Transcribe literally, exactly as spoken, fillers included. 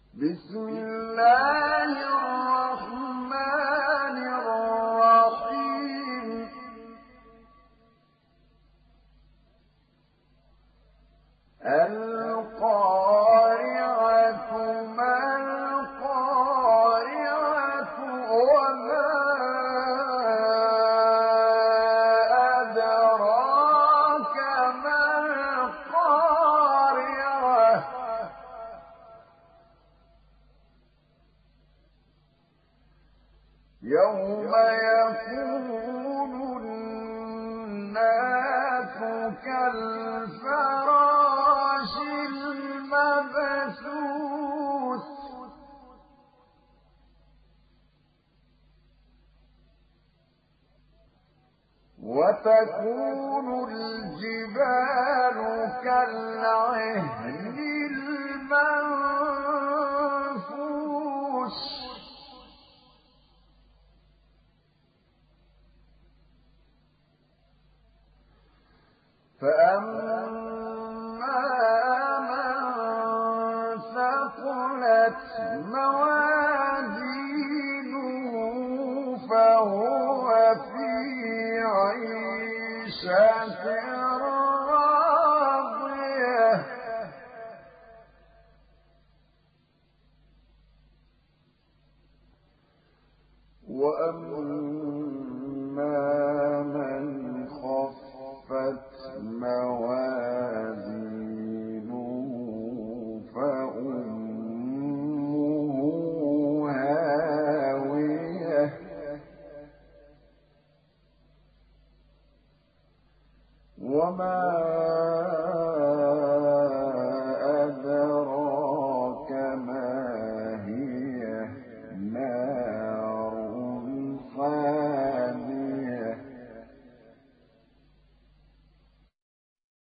بسم الله الرحمن الرحيم القارعة ما القارعة وما أدراك ما القارعة يوم يكون الناس كالفراش المبثوث وتكون الجبال كالعهن المنفوش فأما من ثقلت